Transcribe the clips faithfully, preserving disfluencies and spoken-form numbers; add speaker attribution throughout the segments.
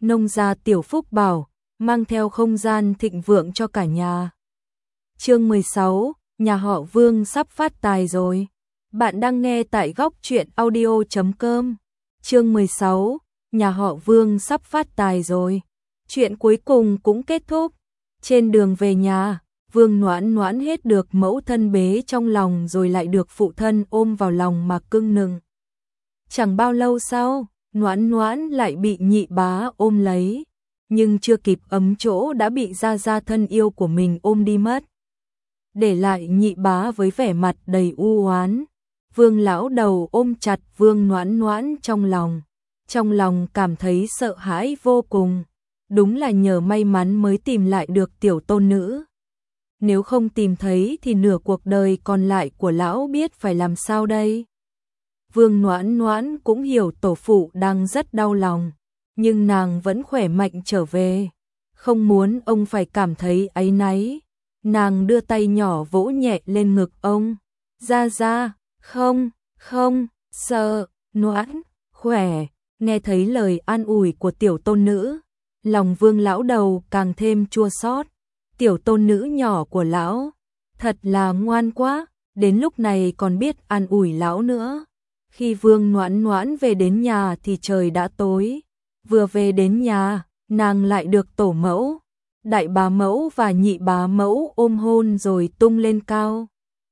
Speaker 1: nông gia tiểu phúc bảo, mang theo không gian thịnh vượng cho cả nhà. Chương mười sáu, nhà họ Vương sắp phát tài rồi. Bạn đang nghe tại góc truyện audio chấm com. Chương mười sáu, nhà họ Vương sắp phát tài rồi. Chuyện cuối cùng cũng kết thúc. Trên đường về nhà, Vương Noãn Noãn hết được mẫu thân bế trong lòng rồi lại được phụ thân ôm vào lòng mà cưng nựng. Chẳng bao lâu sau, Noãn Noãn lại bị nhị bá ôm lấy, nhưng chưa kịp ấm chỗ đã bị gia gia thân yêu của mình ôm đi mất. Để lại nhị bá với vẻ mặt đầy u oán. Vương lão đầu ôm chặt Vương Noãn Noãn trong lòng, trong lòng cảm thấy sợ hãi vô cùng. Đúng là nhờ may mắn mới tìm lại được tiểu tôn nữ. Nếu không tìm thấy thì nửa cuộc đời còn lại của lão biết phải làm sao đây. Vương Noãn Noãn cũng hiểu tổ phụ đang rất đau lòng, nhưng nàng vẫn khỏe mạnh trở về, không muốn ông phải cảm thấy áy náy. Nàng đưa tay nhỏ vỗ nhẹ lên ngực ông. Gia gia, không, không, sợ, Noãn, khỏe. Nghe thấy lời an ủi của tiểu tôn nữ, lòng Vương lão đầu càng thêm chua xót. Tiểu tôn nữ nhỏ của lão, thật là ngoan quá, đến lúc này còn biết an ủi lão nữa. Khi Vương Noãn Noãn về đến nhà thì trời đã tối. Vừa về đến nhà, nàng lại được tổ mẫu, đại bá mẫu và nhị bá mẫu ôm hôn rồi tung lên cao.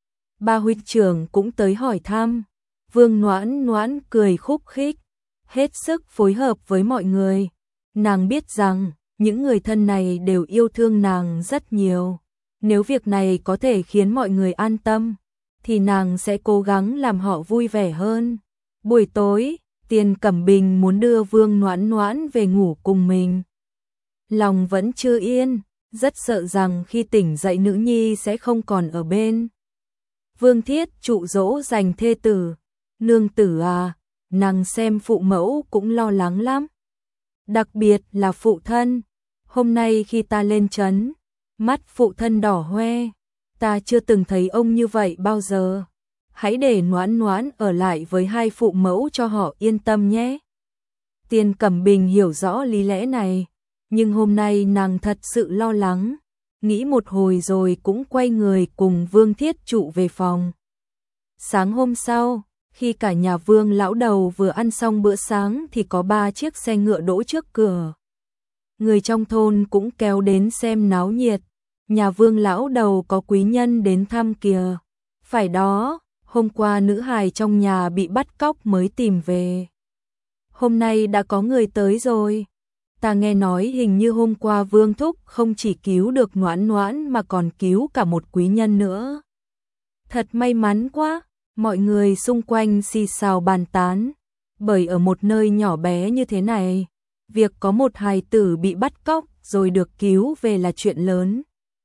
Speaker 1: Ba huynh trưởng cũng tới hỏi thăm. Vương Noãn Noãn cười khúc khích, hết sức phối hợp với mọi người. Nàng biết rằng những người thân này đều yêu thương nàng rất nhiều. Nếu việc này có thể khiến mọi người an tâm, thì nàng sẽ cố gắng làm họ vui vẻ hơn. Buổi tối, Tiền Cẩm Bình muốn đưa Vương Noãn Noãn về ngủ cùng mình. Lòng vẫn chưa yên, rất sợ rằng khi tỉnh dậy nữ nhi sẽ không còn ở bên. Vương Thiết trụ dỗ dành thê tử. Nương tử à, nàng xem phụ mẫu cũng lo lắng lắm. Đặc biệt là phụ thân. Hôm nay khi ta lên trấn, mắt phụ thân đỏ hoe. Ta chưa từng thấy ông như vậy bao giờ. Hãy để Noãn Noãn ở lại với hai phụ mẫu cho họ yên tâm nhé. Tiền Cẩm Bình hiểu rõ lý lẽ này, nhưng hôm nay nàng thật sự lo lắng. Nghĩ một hồi rồi cũng quay người cùng Vương Thiết trụ về phòng. Sáng hôm sau, khi cả nhà Vương lão đầu vừa ăn xong bữa sáng thì có ba chiếc xe ngựa đỗ trước cửa. Người trong thôn cũng kéo đến xem náo nhiệt. Nhà Vương lão đầu có quý nhân đến thăm kìa. Phải đó, hôm qua nữ hài trong nhà bị bắt cóc mới tìm về. Hôm nay đã có người tới rồi. Ta nghe nói hình như hôm qua Vương Thúc không chỉ cứu được Noãn Noãn mà còn cứu cả một quý nhân nữa. Thật may mắn quá, mọi người xung quanh xì xào bàn tán. Bởi ở một nơi nhỏ bé như thế này, việc có một hài tử bị bắt cóc rồi được cứu về là chuyện lớn,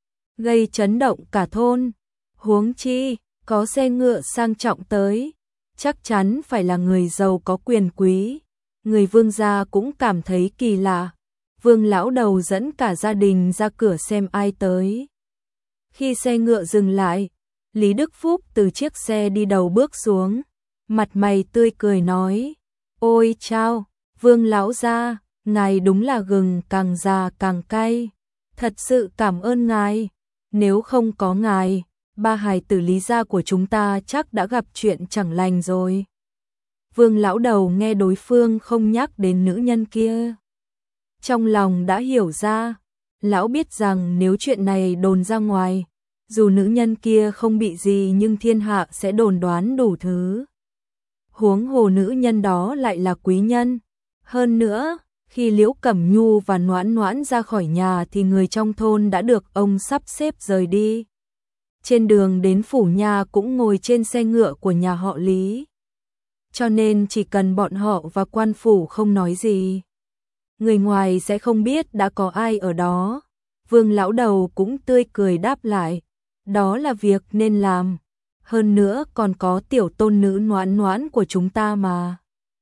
Speaker 1: gây chấn động cả thôn. Huống chi, có xe ngựa sang trọng tới, chắc chắn phải là người giàu có quyền quý. Người Vương gia cũng cảm thấy kỳ lạ. Vương lão đầu dẫn cả gia đình ra cửa xem ai tới. Khi xe ngựa dừng lại, Lý Đức Phúc từ chiếc xe đi đầu bước xuống, mặt mày tươi cười nói: "Ôi chao, Vương lão gia, ngài đúng là gừng càng già càng cay. Thật sự cảm ơn ngài. Nếu không có ngài, ba hài tử Lý gia của chúng ta chắc đã gặp chuyện chẳng lành rồi." Vương lão đầu nghe đối phương không nhắc đến nữ nhân kia, trong lòng đã hiểu ra. Lão biết rằng nếu chuyện này đồn ra ngoài, dù nữ nhân kia không bị gì nhưng thiên hạ sẽ đồn đoán đủ thứ. Huống hồ nữ nhân đó lại là quý nhân. Hơn nữa, khi Liễu Cẩm Nhu và Noãn Noãn ra khỏi nhà thì người trong thôn đã được ông sắp xếp rời đi. Trên đường đến phủ nhà cũng ngồi trên xe ngựa của nhà họ Lý. Cho nên chỉ cần bọn họ và quan phủ không nói gì, người ngoài sẽ không biết đã có ai ở đó. Vương lão đầu cũng tươi cười đáp lại: "Đó là việc nên làm. Hơn nữa còn có tiểu tôn nữ Noãn Noãn của chúng ta mà."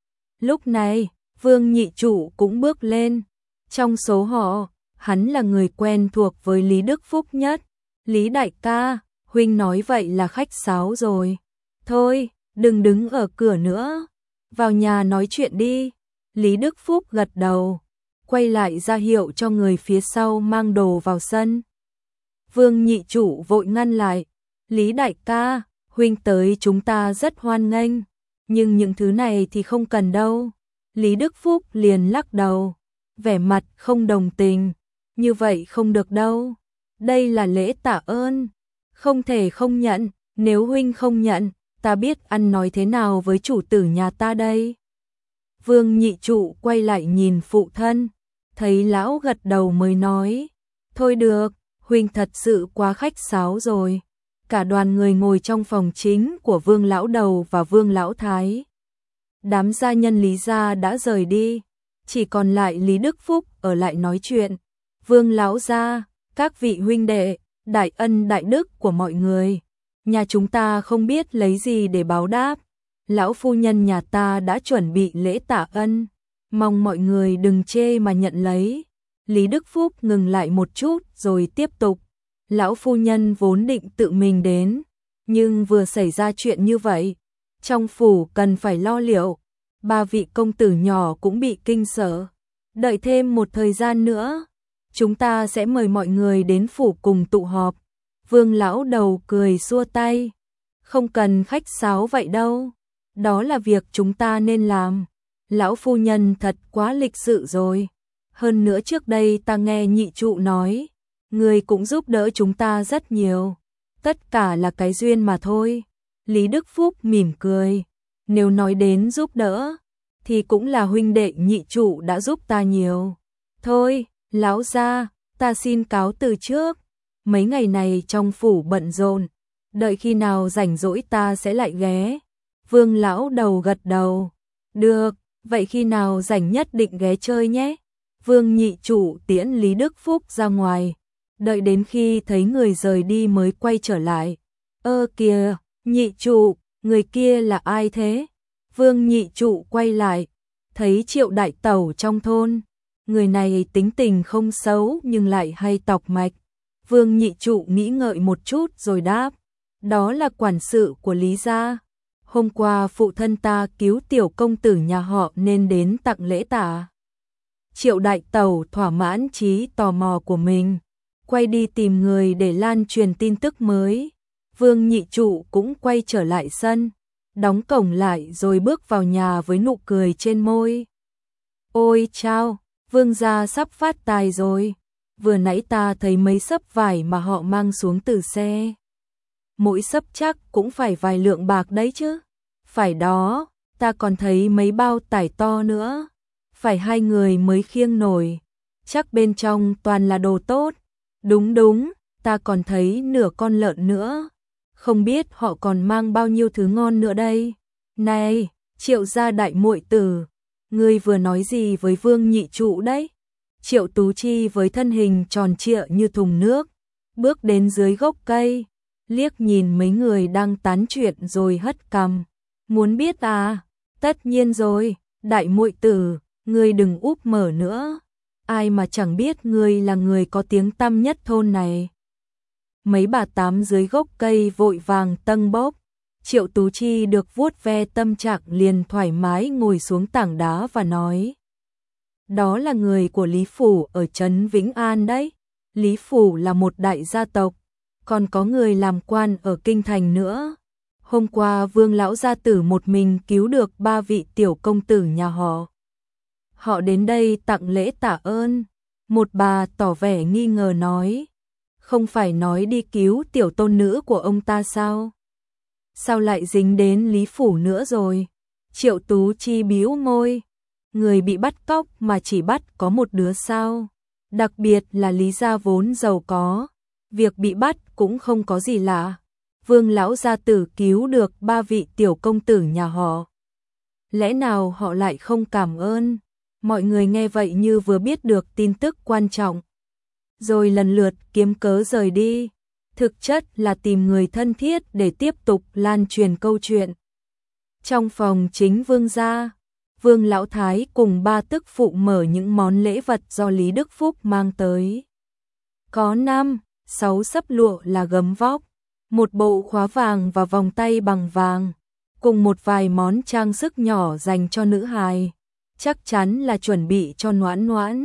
Speaker 1: Lúc này, Vương nhị trụ cũng bước lên. Trong số họ, hắn là người quen thuộc với Lý Đức Phúc nhất. "Lý đại ca, huynh nói vậy là khách sáo rồi. Thôi, đừng đứng ở cửa nữa, vào nhà nói chuyện đi." Lý Đức Phúc gật đầu. quay lại ra hiệu cho người phía sau mang đồ vào sân. Vương nhị trụ vội ngăn lại, Lý đại ca, huynh tới chúng ta rất hoan nghênh, nhưng những thứ này thì không cần đâu. Lý Đức Phúc liền lắc đầu, vẻ mặt không đồng tình, như vậy không được đâu, đây là lễ tạ ơn, không thể không nhận, nếu huynh không nhận, ta biết ăn nói thế nào với chủ tử nhà ta đây. Vương nhị trụ quay lại nhìn phụ thân, thấy lão gật đầu mới nói, thôi được, huynh thật sự quá khách sáo rồi. Cả đoàn người ngồi trong phòng chính của Vương lão đầu và Vương lão thái. Đám gia nhân Lý gia đã rời đi, chỉ còn lại Lý Đức Phúc ở lại nói chuyện. Vương lão gia, các vị huynh đệ, đại ân đại đức của mọi người, nhà chúng ta không biết lấy gì để báo đáp. Lão phu nhân nhà ta đã chuẩn bị lễ tạ ân, mong mọi người đừng chê mà nhận lấy. Lý Đức Phúc ngừng lại một chút rồi tiếp tục. Lão phu nhân vốn định tự mình đến, nhưng vừa xảy ra chuyện như vậy, trong phủ cần phải lo liệu. Ba vị công tử nhỏ cũng bị kinh sợ. Đợi thêm một thời gian nữa, chúng ta sẽ mời mọi người đến phủ cùng tụ họp. Vương lão đầu cười xua tay, không cần khách sáo vậy đâu, đó là việc chúng ta nên làm. Lão phu nhân thật quá lịch sự rồi. Hơn nữa trước đây ta nghe nhị trụ nói, người cũng giúp đỡ chúng ta rất nhiều, tất cả là cái duyên mà thôi. Lý Đức Phúc mỉm cười, nếu nói đến giúp đỡ, thì cũng là huynh đệ nhị trụ đã giúp ta nhiều. Thôi, lão gia, ta xin cáo từ trước, mấy ngày này trong phủ bận rộn, đợi khi nào rảnh rỗi ta sẽ lại ghé. Vương lão đầu gật đầu, được, vậy khi nào rảnh nhất định ghé chơi nhé. Vương nhị trụ tiễn Lý Đức Phúc ra ngoài, đợi đến khi thấy người rời đi mới quay trở lại. Ơ kìa, nhị trụ, người kia là ai thế? Vương nhị trụ quay lại, thấy Triệu đại tẩu trong thôn. Người này tính tình không xấu nhưng lại hay tọc mạch. Vương nhị trụ nghĩ ngợi một chút rồi đáp, đó là quản sự của Lý gia. Hôm qua phụ thân ta cứu tiểu công tử nhà họ nên đến tặng lễ tạ. Triệu đại tẩu thỏa mãn trí tò mò của mình, quay đi tìm người để lan truyền tin tức mới. Vương nhị trụ cũng quay trở lại sân, đóng cổng lại rồi bước vào nhà với nụ cười trên môi. Ôi chao, Vương gia sắp phát tài rồi, vừa nãy ta thấy mấy xấp vải mà họ mang xuống từ xe. Mỗi xấp chắc cũng phải vài lượng bạc đấy chứ. Phải đó, ta còn thấy mấy bao tải to nữa, phải hai người mới khiêng nổi, chắc bên trong toàn là đồ tốt. Đúng đúng, ta còn thấy nửa con lợn nữa, không biết họ còn mang bao nhiêu thứ ngon nữa đây. Này, Triệu gia đại muội tử, ngươi vừa nói gì với Vương nhị trụ đấy? Triệu Tú Chi với thân hình tròn trịa như thùng nước, bước đến dưới gốc cây, liếc nhìn mấy người đang tán chuyện rồi hất cằm. Muốn biết à? Tất nhiên rồi, đại muội tử, ngươi đừng úp mở nữa. Ai mà chẳng biết ngươi là người có tiếng tăm nhất thôn này. Mấy bà tám dưới gốc cây vội vàng tâng bốc. Triệu Tú Chi được vuốt ve tâm trạng liền thoải mái ngồi xuống tảng đá và nói. Đó là người của Lý Phủ ở trấn Vĩnh An đấy. Lý Phủ là một đại gia tộc, còn có người làm quan ở Kinh Thành nữa. Hôm qua Vương lão gia tử một mình cứu được ba vị tiểu công tử nhà họ. Họ đến đây tặng lễ tạ ơn. Một bà tỏ vẻ nghi ngờ nói, không phải nói đi cứu tiểu tôn nữ của ông ta sao? Sao lại dính đến Lý Phủ nữa rồi? Triệu Tú Chi bĩu môi, người bị bắt cóc mà chỉ bắt có một đứa sao? Đặc biệt là Lý gia vốn giàu có, việc bị bắt cũng không có gì lạ. Vương lão gia tử cứu được ba vị tiểu công tử nhà họ, lẽ nào họ lại không cảm ơn? Mọi người nghe vậy như vừa biết được tin tức quan trọng, rồi lần lượt kiếm cớ rời đi, thực chất là tìm người thân thiết để tiếp tục lan truyền câu chuyện. Trong phòng chính Vương gia, Vương lão thái cùng ba tức phụ mở những món lễ vật do Lý Đức Phúc mang tới. Có năm, sáu xấp lụa là gấm vóc, một bộ khóa vàng và vòng tay bằng vàng, cùng một vài món trang sức nhỏ dành cho nữ hài, chắc chắn là chuẩn bị cho Noãn Noãn.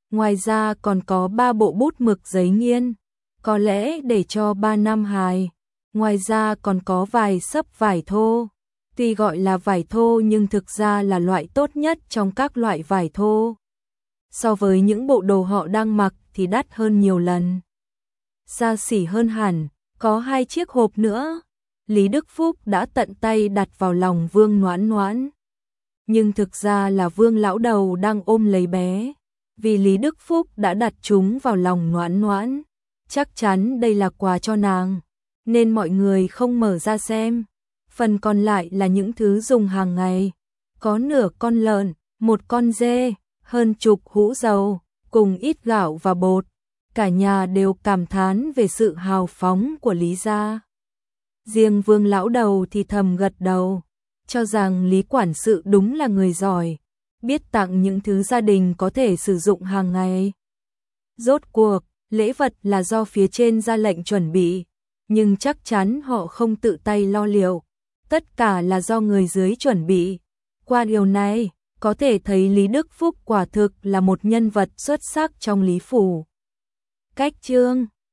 Speaker 1: Ngoài ra còn có ba bộ bút mực giấy nghiên, có lẽ để cho ba năm hài. Ngoài ra còn có vài xấp vải thô. Tuy gọi là vải thô nhưng thực ra là loại tốt nhất trong các loại vải thô. So với những bộ đồ họ đang mặc thì đắt hơn nhiều lần. Xa xỉ hơn hẳn, có hai chiếc hộp nữa. Lý Đức Phúc đã tận tay đặt vào lòng Vương Noãn Noãn. Nhưng thực ra là Vương lão đầu đang ôm lấy bé. Vì Lý Đức Phúc đã đặt chúng vào lòng Noãn Noãn. Chắc chắn đây là quà cho nàng, nên mọi người không mở ra xem. Phần còn lại là những thứ dùng hàng ngày. Có nửa con lợn, một con dê, hơn chục hũ dầu, cùng ít gạo và bột. Cả nhà đều cảm thán về sự hào phóng của Lý gia. Riêng Vương lão đầu thì thầm gật đầu, cho rằng Lý quản sự đúng là người giỏi, biết tặng những thứ gia đình có thể sử dụng hàng ngày. Rốt cuộc, lễ vật là do phía trên ra lệnh chuẩn bị, nhưng chắc chắn họ không tự tay lo liệu, tất cả là do người dưới chuẩn bị. Qua điều này, có thể thấy Lý Đức Phúc quả thực là một nhân vật xuất sắc trong Lý phủ. Cách chương